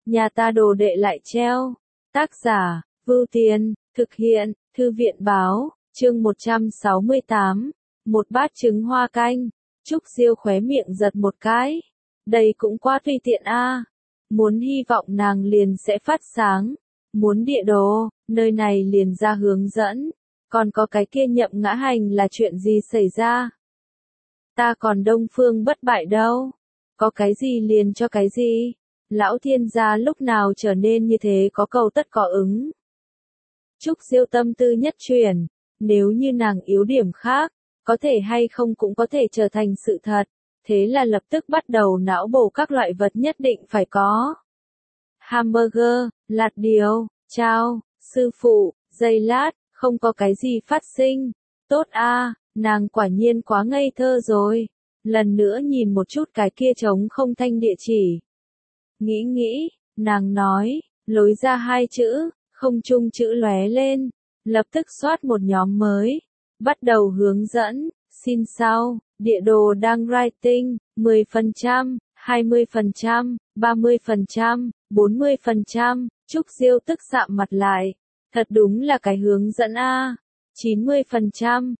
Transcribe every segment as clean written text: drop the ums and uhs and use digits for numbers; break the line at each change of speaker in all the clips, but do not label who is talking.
nhà ta đồ đệ lại treo. Tác giả, Vưu Tiên, thực hiện, Thư viện báo, chương 168, một bát trứng hoa canh. Trúc Diêu khóe miệng giật một cái. Đây cũng quá tùy tiện a. Muốn hy vọng nàng liền sẽ phát sáng. Muốn địa đồ, nơi này liền ra hướng dẫn. Còn có cái kia nhậm ngã hành là chuyện gì xảy ra? Ta còn Đông Phương bất bại đâu. Có cái gì liền cho cái gì? Lão thiên gia lúc nào trở nên như thế có cầu tất có ứng. Trúc Diêu tâm tư nhất chuyển. Nếu như nàng yếu điểm khác, có thể hay không cũng có thể trở thành sự thật. Thế là lập tức bắt đầu não bổ các loại vật nhất định phải có. Hamburger, lạt điều, chao, sư phụ, giây lát, không có cái gì phát sinh. Tốt a, nàng quả nhiên quá ngây thơ rồi. Lần nữa nhìn một chút cái kia trống không thanh địa chỉ. Nghĩ, nàng nói, lối ra hai chữ, không chung chữ lóe lên. Lập tức soát một nhóm mới. Bắt đầu hướng dẫn, xin sau, địa đồ đang writing, 10%, 20%, 30%, 40%, Trúc Diêu tức sạm mặt lại. Thật đúng là cái hướng dẫn a. 90%,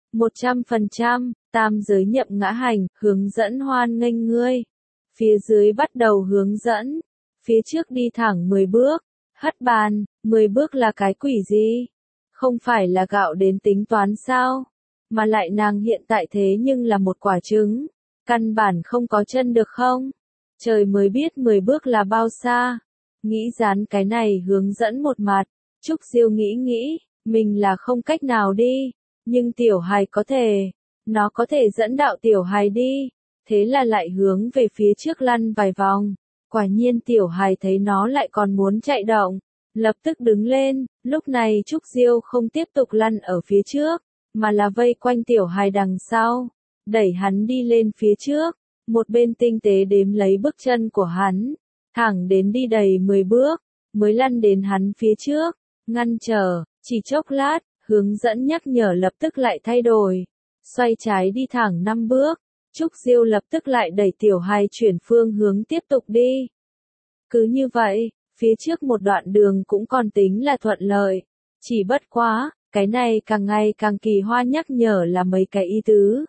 100%, tam giới nhậm ngã hành, hướng dẫn hoan nghênh ngươi. Phía dưới bắt đầu hướng dẫn. Phía trước đi thẳng 10 bước. Hất bàn, 10 bước là cái quỷ gì? Không phải là gạo đến tính toán sao? Mà lại nàng hiện tại thế nhưng là một quả trứng. Căn bản không có chân được không? Trời mới biết 10 bước là bao xa. Nghĩ dán cái này hướng dẫn một mặt. Trúc Diêu nghĩ, mình là không cách nào đi. Nhưng tiểu hài có thể. Nó có thể dẫn đạo tiểu hài đi. Thế là lại hướng về phía trước lăn vài vòng. Quả nhiên tiểu hài thấy nó lại còn muốn chạy động. Lập tức đứng lên. Lúc này Trúc Diêu không tiếp tục lăn ở phía trước. Mà là vây quanh tiểu hài đằng sau. Đẩy hắn đi lên phía trước. Một bên tinh tế đếm lấy bước chân của hắn. Thẳng đến đi đầy 10 bước. Mới lăn đến hắn phía trước. Ngăn trở. Chỉ chốc lát. Hướng dẫn nhắc nhở lập tức lại thay đổi. Xoay trái đi thẳng 5 bước. Trúc Diêu lập tức lại đẩy tiểu hài chuyển phương hướng tiếp tục đi. Cứ như vậy, phía trước một đoạn đường cũng còn tính là thuận lợi. Chỉ bất quá, cái này càng ngày càng kỳ hoa nhắc nhở là mấy cái ý tứ.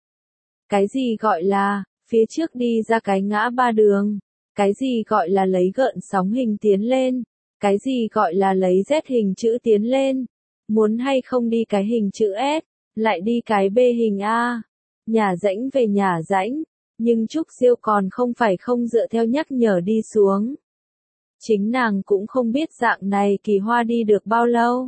Cái gì gọi là, phía trước đi ra cái ngã ba đường. Cái gì gọi là lấy gợn sóng hình tiến lên. Cái gì gọi là lấy Z hình chữ tiến lên. Muốn hay không đi cái hình chữ S, lại đi cái B hình A. Nhà rãnh về nhà rãnh, nhưng Trúc Diêu còn không phải không dựa theo nhắc nhở đi xuống. Chính nàng cũng không biết dạng này kỳ hoa đi được bao lâu.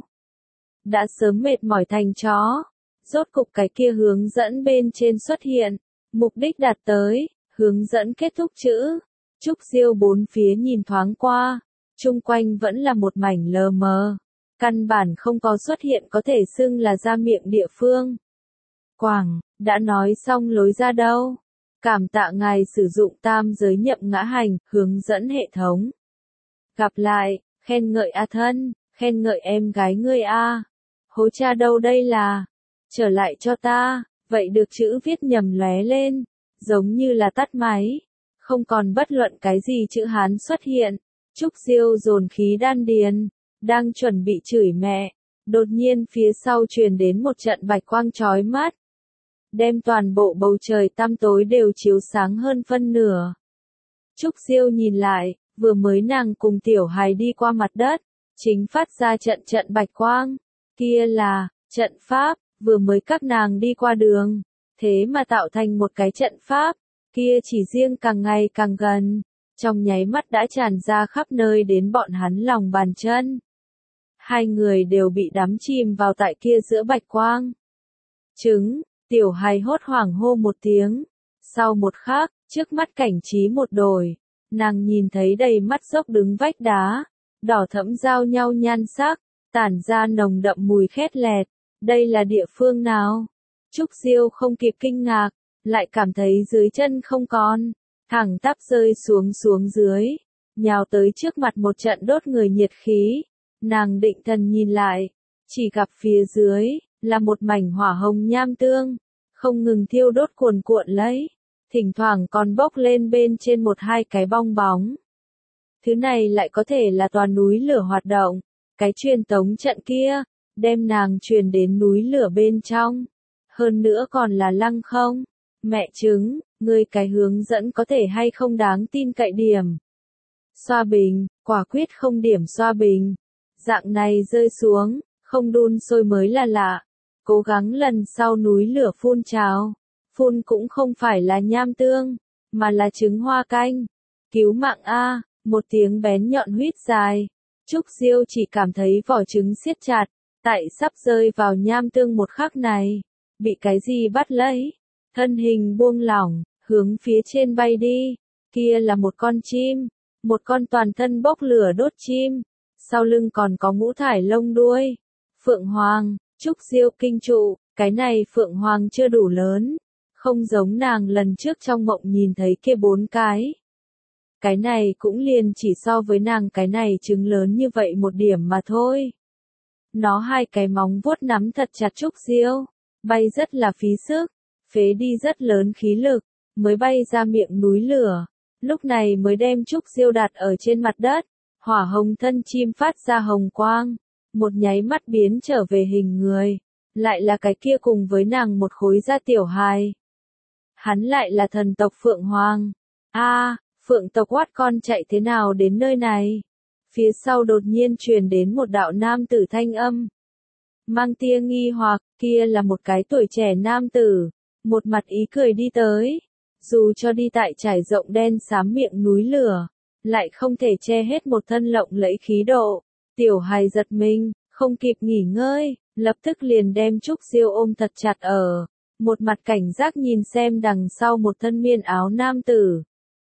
Đã sớm mệt mỏi thành chó. Rốt cục cái kia hướng dẫn bên trên xuất hiện. Mục đích đạt tới, hướng dẫn kết thúc chữ. Trúc Diêu bốn phía nhìn thoáng qua. Chung quanh vẫn là một mảnh lờ mờ. Căn bản không có xuất hiện có thể xưng là ra miệng địa phương. Quảng, đã nói xong lối ra đâu. Cảm tạ ngài sử dụng tam giới nhậm ngã hành, hướng dẫn hệ thống. Gặp lại, khen ngợi a thân, khen ngợi em gái ngươi a. Hố cha đâu đây là? Trở lại cho ta, vậy được chữ viết nhầm lóe lên, giống như là tắt máy. Không còn bất luận cái gì chữ Hán xuất hiện. Trúc Diêu dồn khí đan điền, đang chuẩn bị chửi mẹ. Đột nhiên phía sau truyền đến một trận bạch quang chói mắt. Đem toàn bộ bầu trời tăm tối đều chiếu sáng hơn phân nửa. Trúc Diêu nhìn lại, vừa mới nàng cùng tiểu hài đi qua mặt đất, chính phát ra trận bạch quang. Kia là, trận pháp, vừa mới các nàng đi qua đường. Thế mà tạo thành một cái trận pháp, kia chỉ riêng càng ngày càng gần. Trong nháy mắt đã tràn ra khắp nơi đến bọn hắn lòng bàn chân. Hai người đều bị đắm chìm vào tại kia giữa bạch quang. Trứng, tiểu hài hốt hoảng hô một tiếng. Sau một khắc, trước mắt cảnh trí một đổi. Nàng nhìn thấy đầy mắt dốc đứng vách đá. Đỏ thẫm giao nhau nhan sắc, tản ra nồng đậm mùi khét lẹt. Đây là địa phương nào? Trúc Diêu không kịp kinh ngạc, lại cảm thấy dưới chân không còn. Thẳng tắp rơi xuống dưới. Nhào tới trước mặt một trận đốt người nhiệt khí. Nàng định thần nhìn lại, chỉ gặp phía dưới, là một mảnh hỏa hồng nham tương, không ngừng thiêu đốt cuồn cuộn lấy, thỉnh thoảng còn bốc lên bên trên một hai cái bong bóng. Thứ này lại có thể là tòa núi lửa hoạt động. Cái truyền tống trận kia, đem nàng truyền đến núi lửa bên trong. Hơn nữa còn là lăng không. Mẹ chứng, ngươi cái hướng dẫn có thể hay không đáng tin cậy điểm. Xoa bình, quả quyết không điểm xoa bình. Dạng này rơi xuống, không đun sôi mới là lạ. Cố gắng lần sau núi lửa phun trào. Phun cũng không phải là nham tương, mà là trứng hoa canh. Cứu mạng A, một tiếng bén nhọn huýt dài. Trúc Diêu chỉ cảm thấy vỏ trứng siết chặt, tại sắp rơi vào nham tương một khắc này. Bị cái gì bắt lấy? Thân hình buông lỏng, hướng phía trên bay đi. Kia là một con chim, một con toàn thân bốc lửa đốt chim. Sau lưng còn có ngũ thải lông đuôi. Phượng Hoàng, Trúc Diêu kinh trụ, cái này Phượng Hoàng chưa đủ lớn. Không giống nàng lần trước trong mộng nhìn thấy kia 4 cái. Cái này cũng liền chỉ so với nàng cái này trứng lớn như vậy một điểm mà thôi. Nó 2 cái móng vuốt nắm thật chặt Trúc Diêu, bay rất là phí sức, phế đi rất lớn khí lực, mới bay ra miệng núi lửa. Lúc này mới đem Trúc Diêu đặt ở trên mặt đất, hỏa hồng thân chim phát ra hồng quang, một nháy mắt biến trở về hình người, lại là cái kia cùng với nàng một khối da tiểu hài. Hắn lại là thần tộc Phượng Hoàng. Phượng tộc Oát con chạy thế nào đến nơi này? Phía sau đột nhiên truyền đến một đạo nam tử thanh âm. Mang tia nghi hoặc, kia là một cái tuổi trẻ nam tử, một mặt ý cười đi tới. Dù cho đi tại trải rộng đen xám miệng núi lửa, lại không thể che hết một thân lộng lẫy khí độ. Tiểu hài giật mình, không kịp nghỉ ngơi, lập tức liền đem Trúc Diêu ôm thật chặt ở. Một mặt cảnh giác nhìn xem đằng sau một thân miên áo nam tử.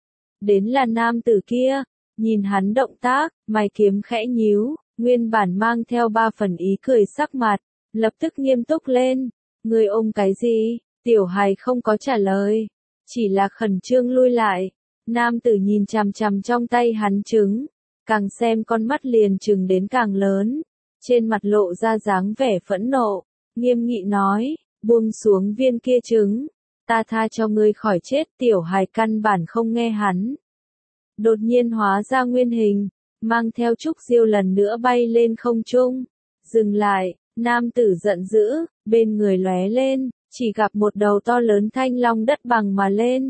Đến là nam tử kia, nhìn hắn động tác, mày kiếm khẽ nhíu, nguyên bản mang theo 3 phần ý cười sắc mặt, lập tức nghiêm túc lên. Người ôm cái gì? Tiểu hài không có trả lời, chỉ là khẩn trương lui lại. Nam tử nhìn chằm chằm trong tay hắn trứng, càng xem con mắt liền trừng đến càng lớn, trên mặt lộ ra dáng vẻ phẫn nộ, nghiêm nghị nói, buông xuống viên kia trứng, ta tha cho ngươi khỏi chết. Tiểu hài căn bản không nghe hắn. Đột nhiên hóa ra nguyên hình, mang theo Trúc Diêu lần nữa bay lên không trung. Dừng lại, nam tử giận dữ, bên người lóe lên, chỉ gặp một đầu to lớn thanh long đất bằng mà lên.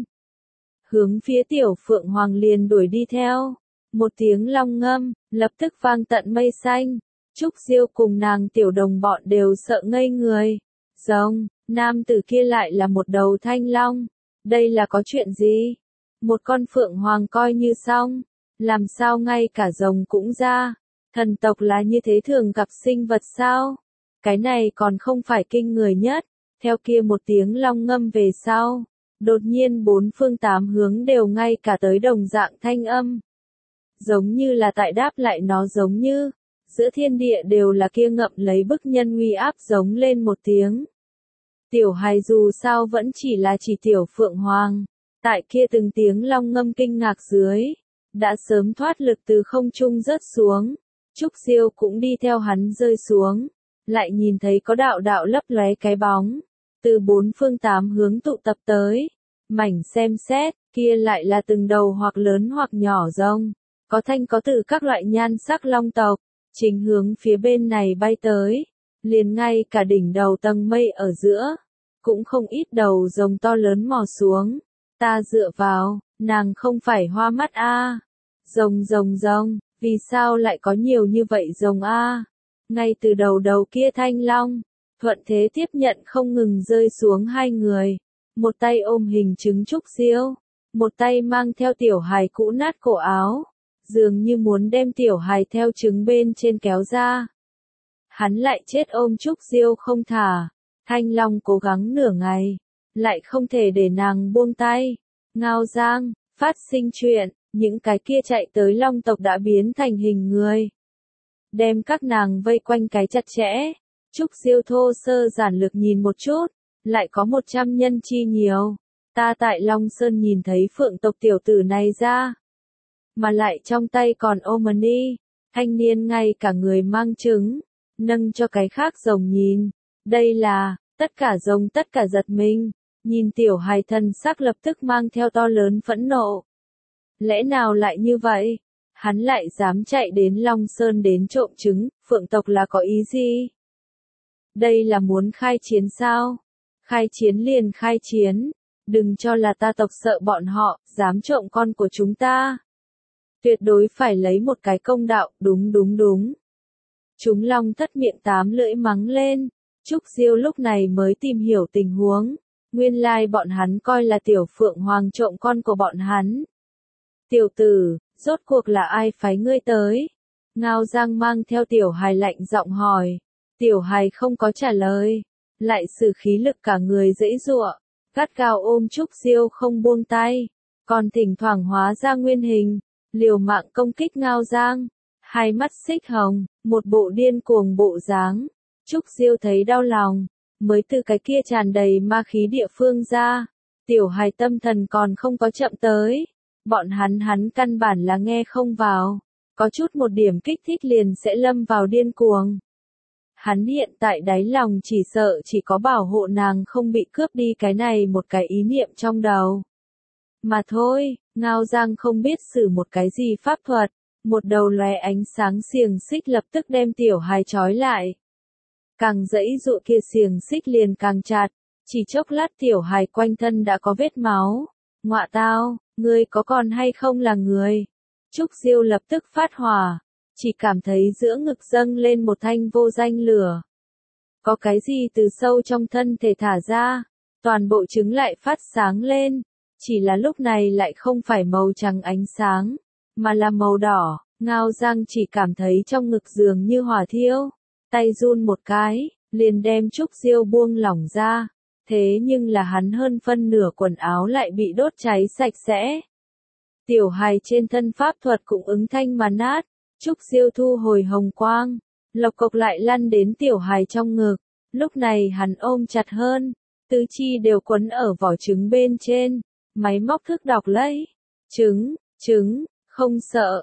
Hướng phía tiểu Phượng Hoàng liền đuổi đi theo. Một tiếng long ngâm, lập tức vang tận mây xanh. Trúc Diêu cùng nàng tiểu đồng bọn đều sợ ngây người. Rồng, nam tử kia lại là một đầu thanh long. Đây là có chuyện gì? Một con Phượng Hoàng coi như xong. Làm sao ngay cả rồng cũng ra? Thần tộc là như thế thường gặp sinh vật sao? Cái này còn không phải kinh người nhất. Theo kia một tiếng long ngâm về sau, đột nhiên 4 phương 8 hướng đều ngay cả tới đồng dạng thanh âm. Giống như là tại đáp lại nó, giống như giữa thiên địa đều là kia ngậm lấy bức nhân uy áp giống lên một tiếng. Tiểu hài dù sao vẫn chỉ là tiểu Phượng Hoàng, tại kia từng tiếng long ngâm kinh ngạc dưới, đã sớm thoát lực từ không trung rớt xuống. Trúc Diêu cũng đi theo hắn rơi xuống, lại nhìn thấy có đạo đạo lấp lóe cái bóng, từ 4 phương 8 hướng tụ tập tới. Mảnh xem xét, kia lại là từng đầu hoặc lớn hoặc nhỏ rồng, có thanh có từ các loại nhan sắc long tộc, chính hướng phía bên này bay tới. Liền ngay cả đỉnh đầu tầng mây ở giữa, cũng không ít đầu rồng to lớn mò xuống. Ta dựa vào, nàng không phải hoa mắt a? Rồng, vì sao lại có nhiều như vậy rồng a? Ngay từ đầu kia thanh long, thuận thế tiếp nhận không ngừng rơi xuống 2 người. Một tay ôm hình trứng Trúc Diêu, một tay mang theo tiểu hài cũ nát cổ áo, dường như muốn đem tiểu hài theo trứng bên trên kéo ra. Hắn lại chết ôm Trúc Diêu không thả. Thanh long cố gắng nửa ngày, lại không thể để nàng buông tay. Ngao Giang, phát sinh chuyện, những cái kia chạy tới long tộc đã biến thành hình người, đem các nàng vây quanh cái chặt chẽ. Trúc Diêu thô sơ giản lược nhìn một chút, lại có 100 nhân chi nhiều. Ta tại Long Sơn nhìn thấy Phượng tộc tiểu tử này ra, mà lại trong tay còn ôm ni. Thanh niên ngay cả người mang trứng, nâng cho cái khác rồng nhìn. Đây là, tất cả rồng tất cả giật mình, nhìn tiểu hài thần sắc lập tức mang theo to lớn phẫn nộ. Lẽ nào lại như vậy? Hắn lại dám chạy đến Long Sơn đến trộm trứng, Phượng tộc là có ý gì? Đây là muốn khai chiến sao? Khai chiến liền khai chiến. Đừng cho là ta tộc sợ bọn họ, dám trộm con của chúng ta. Tuyệt đối phải lấy một cái công đạo, đúng đúng đúng. Chúng Long Thất miệng tám lưỡi mắng lên. Trúc Diêu lúc này mới tìm hiểu tình huống. Nguyên lai bọn hắn coi là Tiểu Phượng Hoàng trộm con của bọn hắn. Tiểu tử, rốt cuộc là ai phái ngươi tới? Ngao Giang mang theo Tiểu Hài lạnh giọng hỏi. Tiểu Hài không có trả lời. Lại sử khí lực cả người giãy giụa, gắt gao ôm Trúc Diêu không buông tay. Còn thỉnh thoảng hóa ra nguyên hình, liều mạng công kích Ngao Giang. Hai mắt xích hồng, một bộ điên cuồng bộ dáng. Trúc Diêu thấy đau lòng, mới từ cái kia tràn đầy ma khí địa phương ra. Tiểu Hài tâm thần còn không có chậm tới. Bọn hắn căn bản là nghe không vào. Có chút một điểm kích thích liền sẽ lâm vào điên cuồng. Hắn hiện tại đáy lòng chỉ sợ chỉ có bảo hộ nàng không bị cướp đi cái này một cái ý niệm trong đầu. Mà thôi, Ngao Giang không biết sử một cái gì pháp thuật. Một đầu lóe ánh sáng xiềng xích lập tức đem Tiểu Hài trói lại. Càng giãy giụa kia xiềng xích liền càng chặt, chỉ chốc lát Tiểu Hài quanh thân đã có vết máu. Ngọa tao, ngươi có còn hay không là người? Trúc Diêu lập tức phát hỏa, chỉ cảm thấy giữa ngực dâng lên một thanh vô danh lửa. Có cái gì từ sâu trong thân thể thả ra, toàn bộ trứng lại phát sáng lên, chỉ là lúc này lại không phải màu trắng ánh sáng, mà là màu đỏ. Ngao Giang chỉ cảm thấy trong ngực dường như hỏa thiêu, tay run một cái, liền đem Trúc Diêu buông lỏng ra. Thế nhưng là hắn hơn phân nửa quần áo lại bị đốt cháy sạch sẽ. Tiểu Hài trên thân pháp thuật cũng ứng thanh mà nát. Trúc Diêu thu hồi hồng quang, lộc cộc lại lăn đến Tiểu Hài trong ngực. Lúc này hắn ôm chặt hơn, tứ chi đều quấn ở vỏ trứng bên trên. Máy móc thức đọc lấy. Trứng, không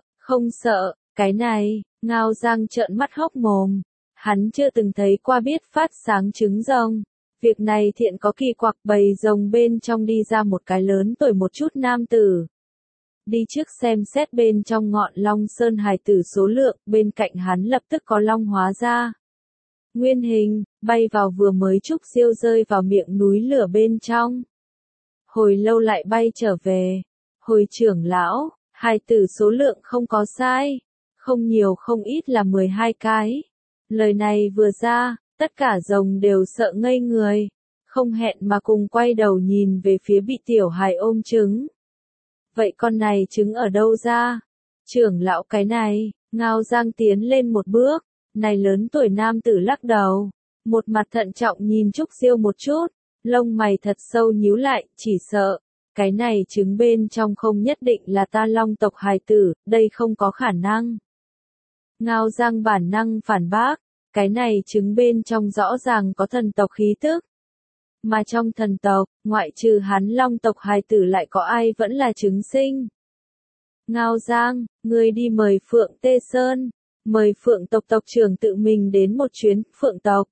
sợ, cái này. Ngao Giang trợn mắt hốc mồm. Hắn chưa từng thấy qua biết phát sáng trứng rồng. Việc này thiện có kỳ quặc, bầy rồng bên trong đi ra một cái lớn tuổi một chút nam tử. Đi trước xem xét bên trong ngọn Long Sơn hài tử số lượng, bên cạnh hắn lập tức có long hóa ra. Nguyên hình, bay vào vừa mới Trúc Diêu rơi vào miệng núi lửa bên trong. Hồi lâu lại bay trở về. Hồi trưởng lão, hài tử số lượng không có sai. Không nhiều không ít là 12 cái. Lời này vừa ra, tất cả rồng đều sợ ngây người. Không hẹn mà cùng quay đầu nhìn về phía bị Tiểu Hài ôm trứng. Vậy con này trứng ở đâu ra? Trưởng lão cái này, Ngao Giang tiến lên một bước, này lớn tuổi nam tử lắc đầu, một mặt thận trọng nhìn Trúc Diêu một chút, lông mày thật sâu nhíu lại, chỉ sợ, cái này trứng bên trong không nhất định là ta Long tộc hài tử, đây không có khả năng. Ngao Giang bản năng phản bác, cái này trứng bên trong rõ ràng có thần tộc khí tức. Mà trong thần tộc, ngoại trừ hắn Long tộc hài tử lại có ai vẫn là trứng sinh. Ngao Giang, ngươi đi mời Phượng Tê Sơn, mời Phượng tộc tộc trưởng tự mình đến một chuyến Phượng tộc.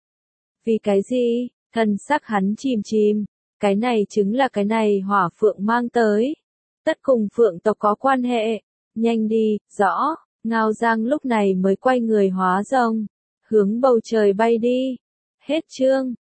Vì cái gì? Thần sắc hắn chìm, cái này trứng là cái này Hỏa Phượng mang tới. Tất cùng Phượng tộc có quan hệ. Nhanh đi, rõ. Ngao Giang lúc này mới quay người hóa rồng, hướng bầu trời bay đi. Hết chương.